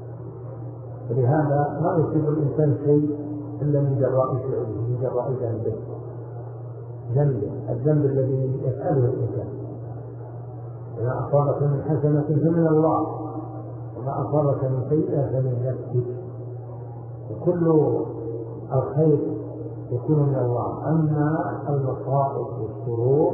ولهذا لا يصيب الإنسان شيء إلا من جراء فعله، من جراء الذنب الذي يفعله الإنسان. وما أصابك من حسنة فمن الله، وما أصابك من سيئة فمن نفسك. وكل الخير يكون من الله. أما المصائب والشرور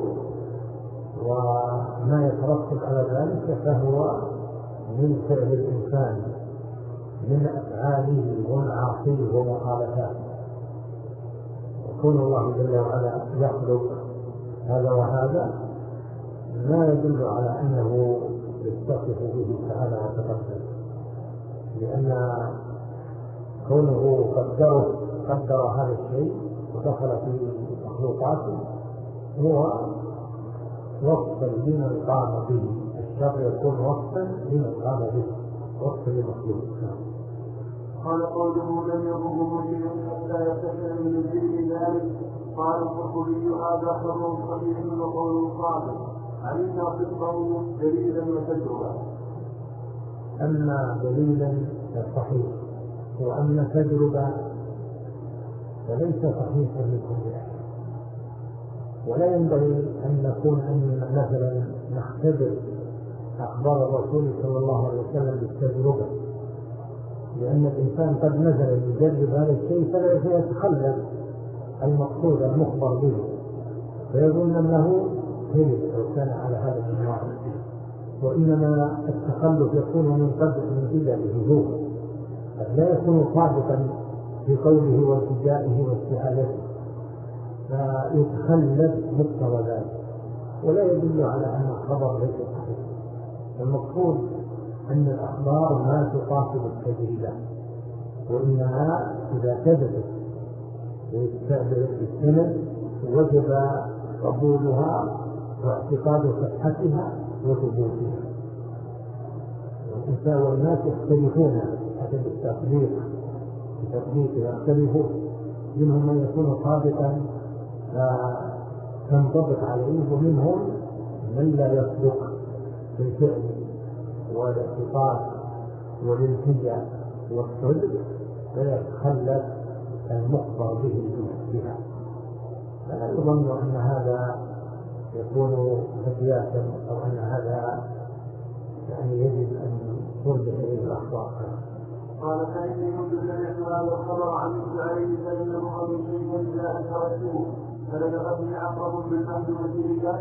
وما يترتب على ذلك فهو من فعل الإنسان، من أفعاله ومعاصيه ومخالفاته. يكون الله جل وعلا يخلق هذا وهذا ما يدل على أنه يتصف به تعالى وتقدم، لأن كونه قدر هذا الشيء ودخل في مخلوقاته هو وصفا لمن قام به. الشر يكون وصفا لمن قام به، وصفا للمخلوق. قال قوله لم يضره شيء حتى يستحسن من الجن ذلك. قال القرطبي هذا خبر صحيح وقول صادق، علمنا صدقه دليلا وتجربه. أما دليلا صحيح وأما تجربة فليس صحيحا لكل أحد، ولا ينبغي أن نكون مثلا نختبر أخبار الرسول صلى الله عليه وسلم بالتجربة، لأن الإنسان قد نزل يجرب هذا الشيء فلا يتخلف المقصود المخبر به فيظن أنه هلك أو كان على هذا النوع. وإنما التخلف يكون من إجابه هو، لا يكون صادقا في قوله والتجائه واستعادته فيتخلف مقتضى ذلك، ولا يدل على أن الخبر ليس صحيح. المقصود أن الأخبار ما تقاس بالتجربة، وإنما إذا كذبت بالسند وجب قبولها واعتقاد صحتها وثبوتها. والإنسان والناس يختلفون حسب التطبيق يختلفون، منهم من يكون صادقا تنطبق عليه، ومنهم من لا يصدق بالفعل والاعتقاد والالتجاء والصدق فيتخلف المخبر به بها. فلا يظن أن هذا يكون هدياتا أو أن هذا يعني يجب أن ترجع إليه الأخبار. قال فإني منذ سمعت هذا الخبر عن عليه فإنه من شيء إلا أن تركوه فلدغتني عقرب بالمهد وتلك.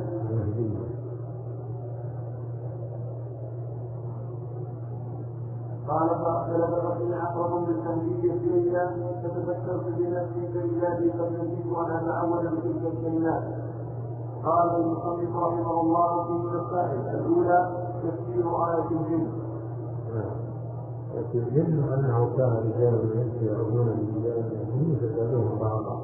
قال فلدغتني عقرب بالتهديد إلي فتذكرت بنفسي فإذا بي قد نسيت أن أتعود بتلك الكلمات. قال المصنف رحمه الله في المسائل الأولى تفسير آية الجن. الجن أنه كان رجال من الإنس يعودون برجال من الجن فزادوهم بعضا،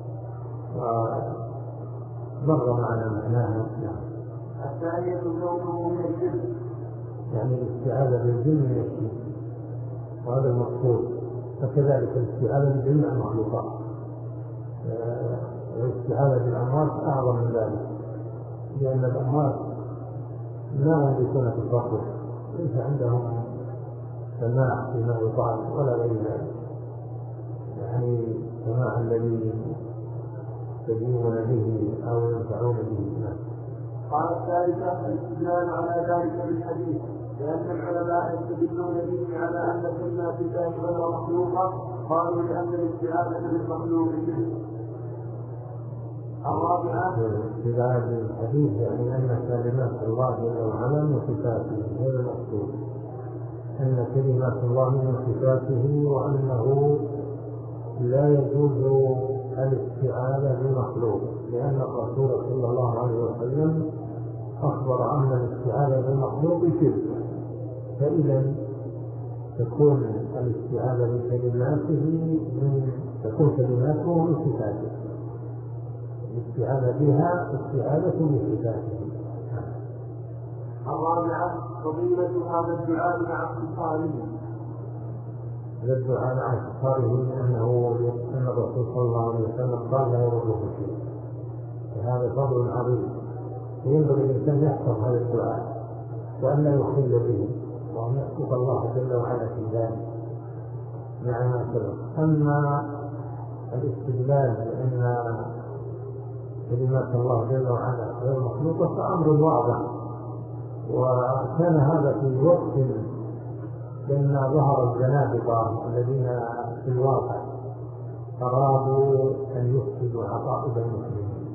ومر معنا معناها. الثانية كونه من الجن، يعني الاستعاذة بالجن من الجن، وهذا المقصود. فكذلك الاستعاذة بالجن عن المخلوقات. والاستعاذة بالأموات أعظم من ذلك، لأن الأموات لا يملكون التصرف، ليس عندهم سماع فيما يطاع ولا غير ذلك، يعني سماع الذي يستجيبون به أو ينفعون به. قال الثالثة الاستدلال على ذلك بالحديث، لأن العلماء يستدلون به على أن كلمات الله غير مخلوقة، قالوا لأن الاستعاذة بالمخلوق شرك. الرابعة الاستدلال بالحديث يعني أن كلمات الله جل وعلا من صفاته غير المخلوق، أن كلمات الله من صفاته، وأنه لا يجوز الاستعاذة بالمخلوق، لأن الرسول صلى الله عليه وسلم أخبر أن الاستعاذة بالمخلوق شرك، فإذا تكون الاستعاذة بكلماته تكون كلماته من صفاته، الاستعاذة بها استعاذة بصفاته. الرابعة فضيلة هذا الدعاء مع اختصاره. الدعاء مع اختصاره أن الرسول صلى الله عليه وسلم قال لا يضره شيء، وهذا فضل عظيم، ينبغي الإنسان يحفظ هذا الدعاء وأن لا يخل به، وأن يسقط الله جل وعلا في ذلك مع ما سبق. أما الاستدلال بأن كلمات الله جل وعلا غير مخلوقة فأمر واضح، وكان هذا في وقت لما ظهر الزنادقة الذين في الواقع أرادوا أن يفسدوا عقائد المسلمين،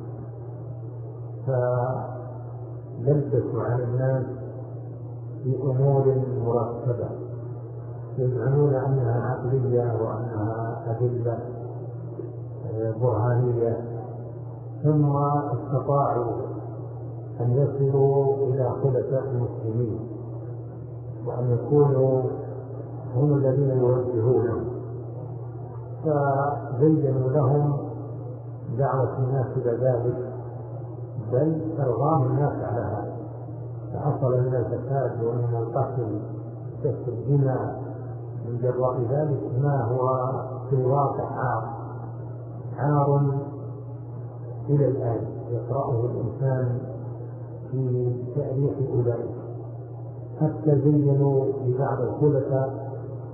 فلبسوا على الناس بأمور مرتبة يزعمون أنها عقلية وأنها أدلة برهانية، ثم استطاعوا أن يصلوا إلى خلفاء المسلمين وأن يكونوا هم الذين يوجهونهم، فزينوا لهم دعوة الناس إلى ذلك، بل إرغام الناس على هذا، فحصل من الفساد ومن القتل سفك الدماء من جراء ذلك ما هو في الواقع عار إلى الآن يقرأه الإنسان في تاريخ أولئك، حتى زينوا لبعض الخلفاء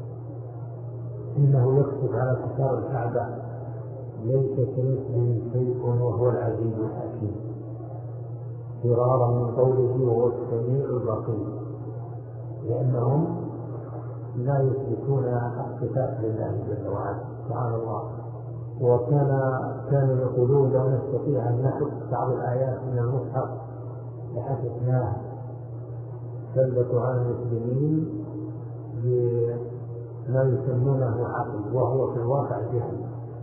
إنه يكتب على كتاب الكعبة ليس كمثله شيء وهو العزيز الحكيم، فرارا من قوله وهو السميع البصير، لأنهم لا يثبتون الصفات لله جل وعلا سبحان الله. وكانوا يقولون لو نستطيع أن نحفظ بعض الآيات من المصحف لحفظناها، سلطوا على المسلمين بما يسمونه عقل وهو في الواقع جهل،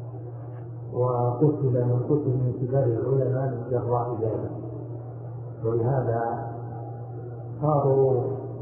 وقتل من كبار العلماء من جراء ذلك، ولهذا صاروا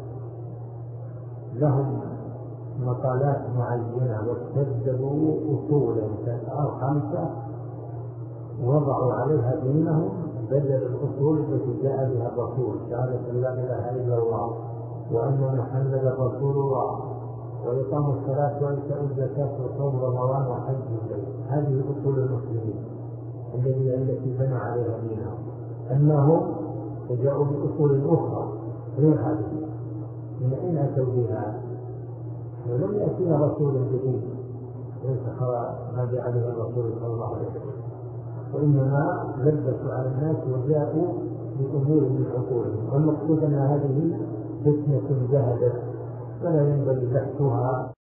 لهم مقالات معينة واستبدلوا أصولا 5 وضعوا عليها دينهم بدل الأصول التي جاء بها الرسول، شهادة لا إله إلا الله وأن محمدا رسول الله وإقام الصلاة وإيتاء الزكاة وصوم رمضان وحج البيت، هذه أصول المسلمين التي بنوا عليها دينهم. أنهم جاءوا بأصول أخرى غير هذه، من أين أتوا بها؟ ولم يأتينا رسول جديد ينسخ ما جاء به الرسول صلى الله عليه وسلم، وإنما لبسوا على الناس وجاءوا بأمور من عقولهم، والمقصود أن هذه فتنة جهدت فلا ينبغي بحثها